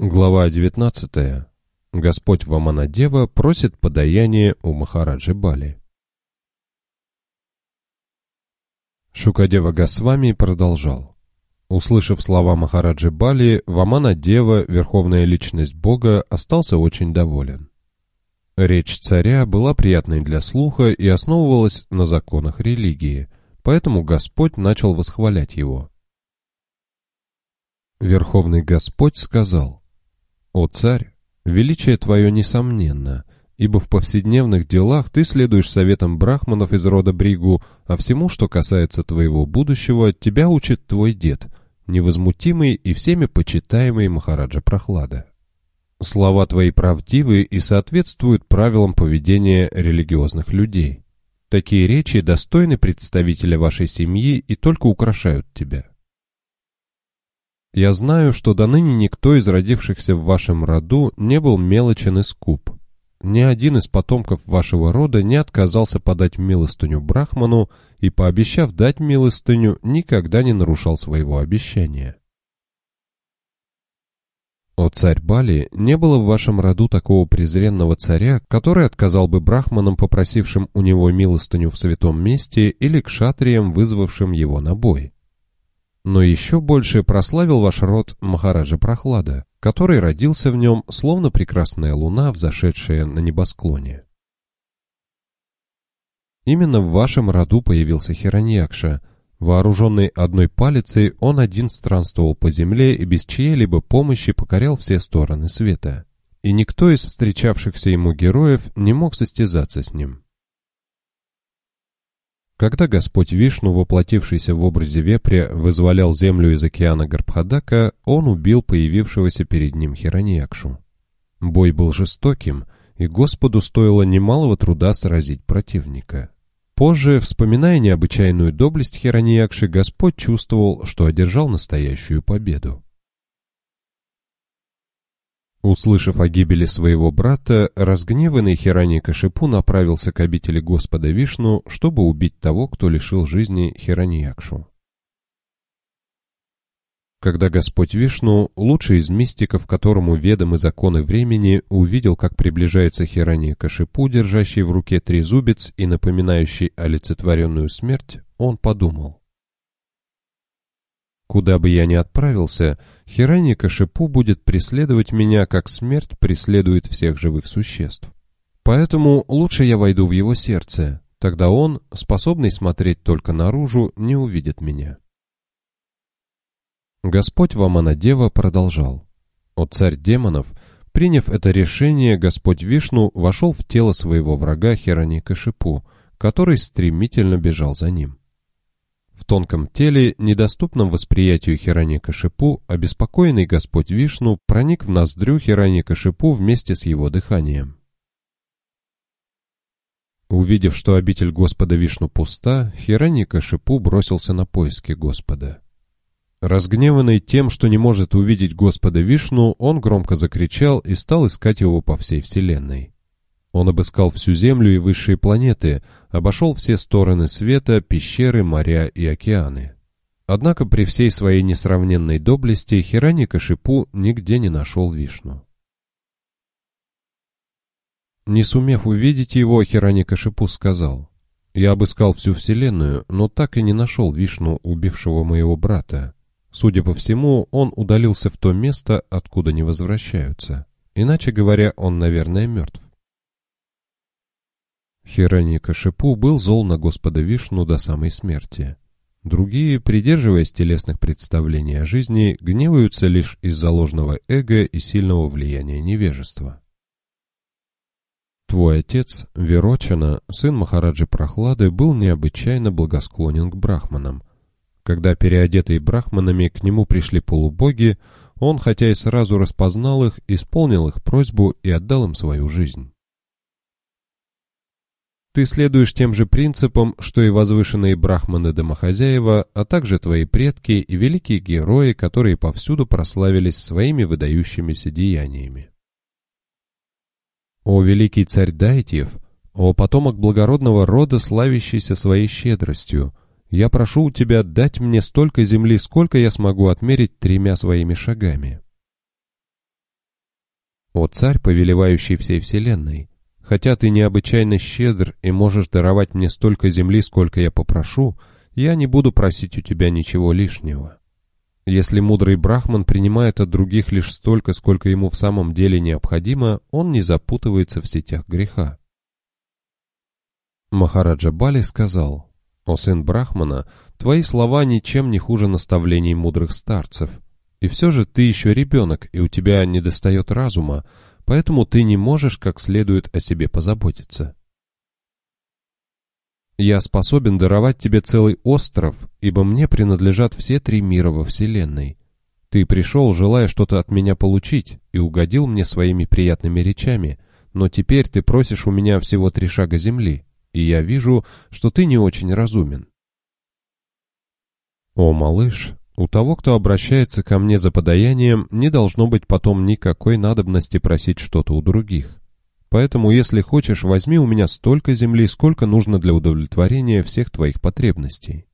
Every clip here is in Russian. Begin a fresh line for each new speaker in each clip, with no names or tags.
Глава 19. Господь Ваманадева просит подаяние у Махараджи Бали. Шукадева Госвами продолжал. Услышав слова Махараджи Бали, Ваманадева, верховная личность Бога, остался очень доволен. Речь царя была приятной для слуха и основывалась на законах религии, поэтому Господь начал восхвалять его. Верховный Господь сказал: «О царь, величие твое несомненно, ибо в повседневных делах ты следуешь советам брахманов из рода Бригу, а всему, что касается твоего будущего, тебя учит твой дед, невозмутимый и всеми почитаемый Махараджа Прохлада. Слова твои правдивы и соответствуют правилам поведения религиозных людей. Такие речи достойны представителя вашей семьи и только украшают тебя. Я знаю, что доныне никто из родившихся в вашем роду не был мелочен и скуп. Ни один из потомков вашего рода не отказался подать милостыню брахману и, пообещав дать милостыню, никогда не нарушал своего обещания. О царь Бали, не было в вашем роду такого презренного царя, который отказал бы брахманам, попросившим у него милостыню в святом месте, или кшатриям, вызвавшим его на бой. Но еще больше прославил ваш род Махараджа Прохлада, который родился в нем, словно прекрасная луна, взошедшая на небосклоне. Именно в вашем роду появился Хираньякша. Вооруженный одной палицей, он один странствовал по земле и без чьей-либо помощи покорял все стороны света. И никто из встречавшихся ему героев не мог состязаться с ним. Когда Господь Вишну, воплотившийся в образе вепря, вызволял землю из океана Гарбхадака, он убил появившегося перед ним Хираньякшу. Бой был жестоким, и Господу стоило немалого труда сразить противника. Позже, вспоминая необычайную доблесть Хираньякши, Господь чувствовал, что одержал настоящую победу. Услышав о гибели своего брата, разгневанный Хираньякашипу направился к обители Господа Вишну, чтобы убить того, кто лишил жизни Хираньякшу. Когда Господь Вишну, лучший из мистиков, которому ведомы законы времени, увидел, как приближается Хираньякашипу, держащий в руке трезубец и напоминающий олицетворенную смерть, он подумал: «Куда бы я ни отправился, Хираньякашипу будет преследовать меня, как смерть преследует всех живых существ. Поэтому лучше я войду в его сердце, тогда он, способный смотреть только наружу, не увидит меня». Господь Ваманадева продолжал. «О царь демонов, приняв это решение, Господь Вишну вошел в тело своего врага Хираньякашипу, который стремительно бежал за ним. В тонком теле, недоступном восприятию Хираньякашипу, обеспокоенный Господь Вишну проник в ноздрю Хираньякашипу вместе с его дыханием. Увидев, что обитель Господа Вишну пуста, Хираньякашипу бросился на поиски Господа. Разгневанный тем, что не может увидеть Господа Вишну, он громко закричал и стал искать его по всей вселенной. Он обыскал всю Землю и высшие планеты, обошел все стороны света, пещеры, моря и океаны. Однако при всей своей несравненной доблести Хираньякашипу нигде не нашел Вишну. Не сумев увидеть его, Хираньякашипу сказал: «Я обыскал всю вселенную, но так и не нашел Вишну, убившего моего брата. Судя по всему, он удалился в то место, откуда не возвращаются. Иначе говоря, он, наверное, мертв». Хираньякашипу был зол на Господа Вишну до самой смерти. Другие, придерживаясь телесных представлений о жизни, гневаются лишь из-за ложного эго и сильного влияния невежества. Твой отец, Вирочана, сын Махараджи Прохлады, был необычайно благосклонен к брахманам. Когда переодетые брахманами к нему пришли полубоги, он, хотя и сразу распознал их, исполнил их просьбу и отдал им свою жизнь. Ты следуешь тем же принципам, что и возвышенные брахманы-домохозяева, а также твои предки и великие герои, которые повсюду прославились своими выдающимися деяниями. О великий царь Дайтьев, о потомок благородного рода, славящийся своей щедростью, я прошу у тебя дать мне столько земли, сколько я смогу отмерить 3 своими шагами. О царь, повелевающий всей вселенной, хотя ты необычайно щедр и можешь даровать мне столько земли, сколько я попрошу, я не буду просить у тебя ничего лишнего. Если мудрый брахман принимает от других лишь столько, сколько ему в самом деле необходимо, он не запутывается в сетях греха. Махараджа Бали сказал: «О сын брахмана, твои слова ничем не хуже наставлений мудрых старцев. И все же ты еще ребенок, и у тебя недостает разума, поэтому ты не можешь как следует о себе позаботиться. Я способен даровать тебе целый остров, ибо мне принадлежат все 3 мира во Вселенной. Ты пришел, желая что-то от меня получить, и угодил мне своими приятными речами, но теперь ты просишь у меня всего 3 шага земли, и я вижу, что ты не очень разумен. О, малыш, у того, кто обращается ко мне за подаянием, не должно быть потом никакой надобности просить что-то у других. Поэтому, если хочешь, возьми у меня столько земли, сколько нужно для удовлетворения всех твоих потребностей».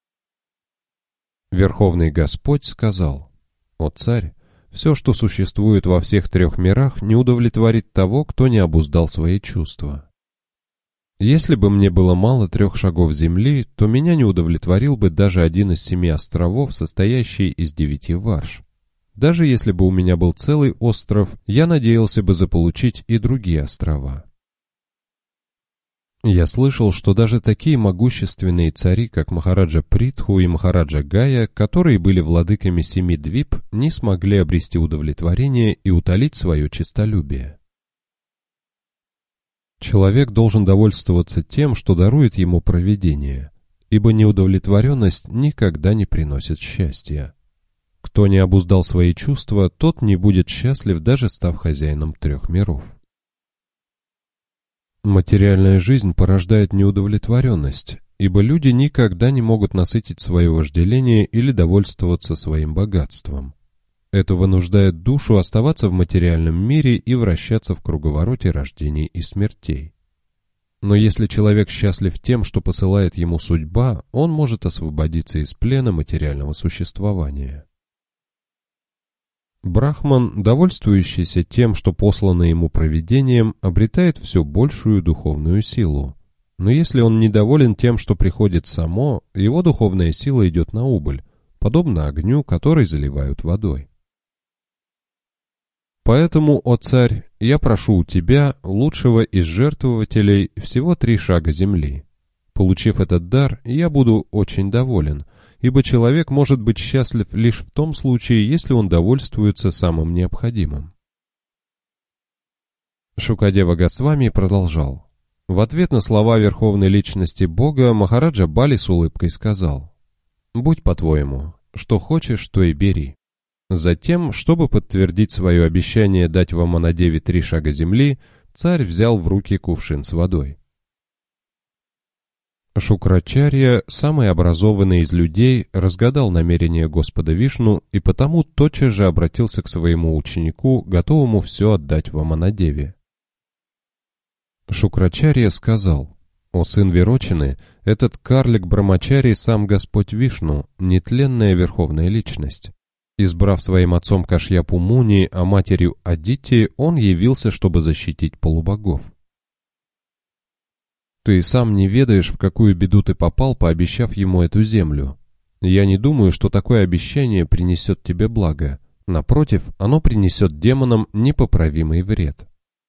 Верховный Господь сказал: «О царь, все, что существует во всех 3 мирах, не удовлетворит того, кто не обуздал свои чувства. Если бы мне было мало 3 шагов земли, то меня не удовлетворил бы даже один из 7 островов, состоящий из 9 варж. Даже если бы у меня был целый остров, я надеялся бы заполучить и другие острова. Я слышал, что даже такие могущественные цари, как Махараджа Притху и Махараджа Гая, которые были владыками 7 двип, не смогли обрести удовлетворение и утолить свое честолюбие. Человек должен довольствоваться тем, что дарует ему провидение, ибо неудовлетворенность никогда не приносит счастья. Кто не обуздал свои чувства, тот не будет счастлив, даже став хозяином 3 миров. Материальная жизнь порождает неудовлетворенность, ибо люди никогда не могут насытить свое вожделение или довольствоваться своим богатством. Это вынуждает душу оставаться в материальном мире и вращаться в круговороте рождений и смертей. Но если человек счастлив тем, что посылает ему судьба, он может освободиться из плена материального существования. Брахман, довольствующийся тем, что послано ему провидением, обретает все большую духовную силу. Но если он недоволен тем, что приходит само, его духовная сила идет на убыль, подобно огню, который заливают водой. Поэтому, о царь, я прошу у тебя, лучшего из жертвователей, всего 3 шага земли. Получив этот дар, я буду очень доволен, ибо человек может быть счастлив лишь в том случае, если он довольствуется самым необходимым. Шукадева Госвами продолжал. В ответ на слова Верховной Личности Бога Махараджа Бали с улыбкой сказал: «Будь по-твоему, что хочешь, то и бери». Затем, чтобы подтвердить свое обещание дать Ваманадеве 3 шага земли, царь взял в руки кувшин с водой. Шукрачарья, самый образованный из людей, разгадал намерение Господа Вишну и потому тотчас же обратился к своему ученику, готовому все отдать Ваманадеве. Шукрачарья сказал: «О сын Вирочины, этот карлик Брамачари сам Господь Вишну, нетленная верховная личность. Избрав своим отцом Кашьяпу Муни, а матерью Адити, он явился, чтобы защитить полубогов. Ты сам не ведаешь, в какую беду ты попал, пообещав ему эту землю. Я не думаю, что такое обещание принесет тебе благо. Напротив, оно принесет демонам непоправимый вред».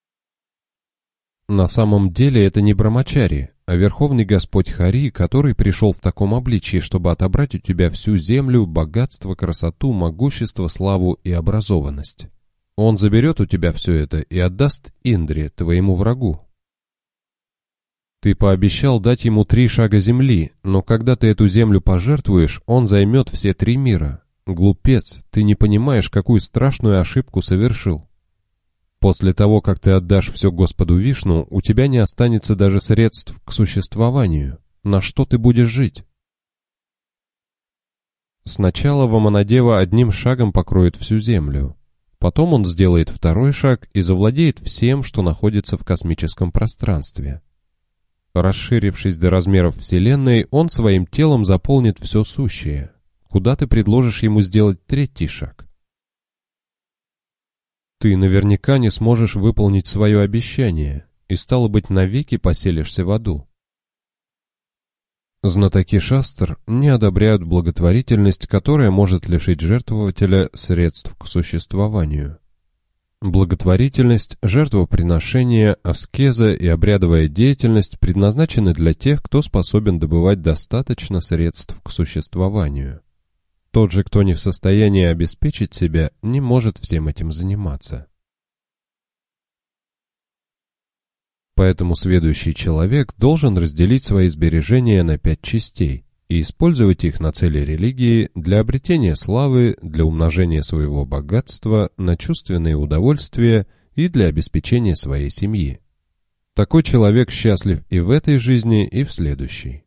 На самом деле это не Брамачари, а Верховный Господь Хари, который пришел в таком обличии, чтобы отобрать у тебя всю землю, богатство, красоту, могущество, славу и образованность. Он заберет у тебя все это и отдаст Индре, твоему врагу. Ты пообещал дать ему 3 шага земли, но когда ты эту землю пожертвуешь, он займет все 3 мира. Глупец, ты не понимаешь, какую страшную ошибку совершил. После того, как ты отдашь все Господу Вишну, у тебя не останется даже средств к существованию. На что ты будешь жить? Сначала Ваманадева одним шагом покроет всю землю. Потом он сделает 2-й шаг и завладеет всем, что находится в космическом пространстве. Расширившись до размеров Вселенной, он своим телом заполнит все сущее. Куда ты предложишь ему сделать 3-й шаг? ты наверняка не сможешь выполнить свое обещание и, стало быть, навеки поселишься в аду. Знатоки шастр не одобряют благотворительность, которая может лишить жертвователя средств к существованию. Благотворительность, жертвоприношение, аскеза и обрядовая деятельность предназначены для тех, кто способен добывать достаточно средств к существованию. Тот же, кто не в состоянии обеспечить себя, не может всем этим заниматься. Поэтому сведущий человек должен разделить свои сбережения на 5 частей и использовать их на цели религии для обретения славы, для умножения своего богатства, на чувственные удовольствия и для обеспечения своей семьи. Такой человек счастлив и в этой жизни, и в следующей.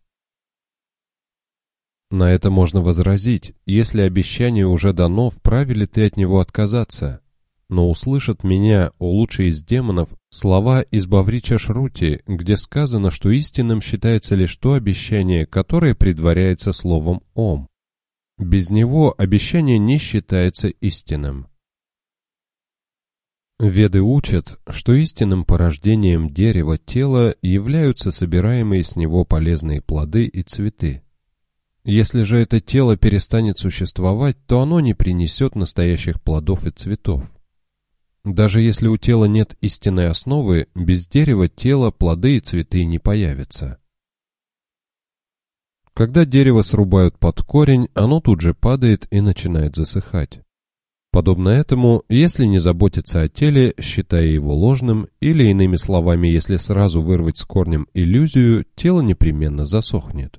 На это можно возразить: если обещание уже дано, вправе ли ты от него отказаться? Но услышат меня, о лучший из демонов, слова из Баврича Шрути, где сказано, что истинным считается лишь то обещание, которое предваряется словом «Ом». Без него обещание не считается истинным. Веды учат, что истинным порождением дерева тела являются собираемые с него полезные плоды и цветы. Если же это тело перестанет существовать, то оно не принесет настоящих плодов и цветов. Даже если у тела нет истинной основы, без дерева тела плоды и цветы не появятся. Когда дерево срубают под корень, оно тут же падает и начинает засыхать. Подобно этому, если не заботиться о теле, считая его ложным, или иными словами, если сразу вырвать с корнем иллюзию, тело непременно засохнет.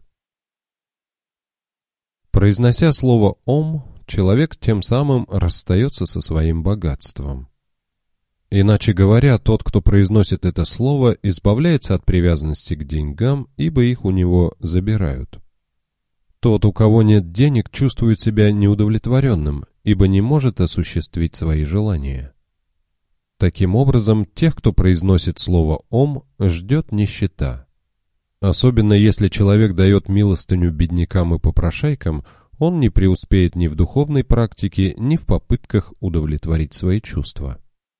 Произнося слово «Ом», человек тем самым расстается со своим богатством. Иначе говоря, тот, кто произносит это слово, избавляется от привязанности к деньгам, ибо их у него забирают. Тот, у кого нет денег, чувствует себя неудовлетворенным, ибо не может осуществить свои желания. Таким образом, тех, кто произносит слово «Ом», ждет нищета. Особенно если человек дает милостыню беднякам и попрошайкам, он не преуспеет ни в духовной практике, ни в попытках удовлетворить свои чувства.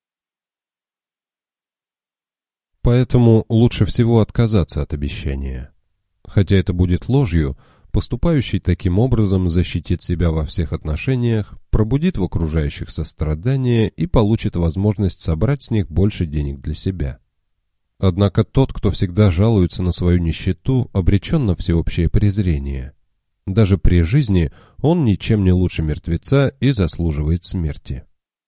Поэтому лучше всего отказаться от обещания. Хотя это будет ложью, поступающий таким образом защитит себя во всех отношениях, пробудит в окружающих сострадание и получит возможность собрать с них больше денег для себя. Однако тот, кто всегда жалуется на свою нищету, обречен на всеобщее презрение. Даже при жизни он ничем не лучше мертвеца и заслуживает смерти.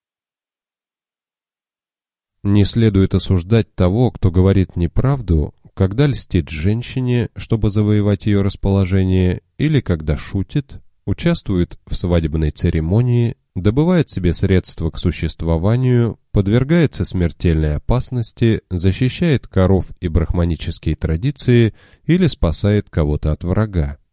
Не следует осуждать того, кто говорит неправду, когда льстит женщине, чтобы завоевать ее расположение, или когда шутит, участвует в свадебной церемонии, добывает себе средства к существованию, подвергается смертельной опасности, защищает коров и брахманические традиции или спасает кого-то от врага.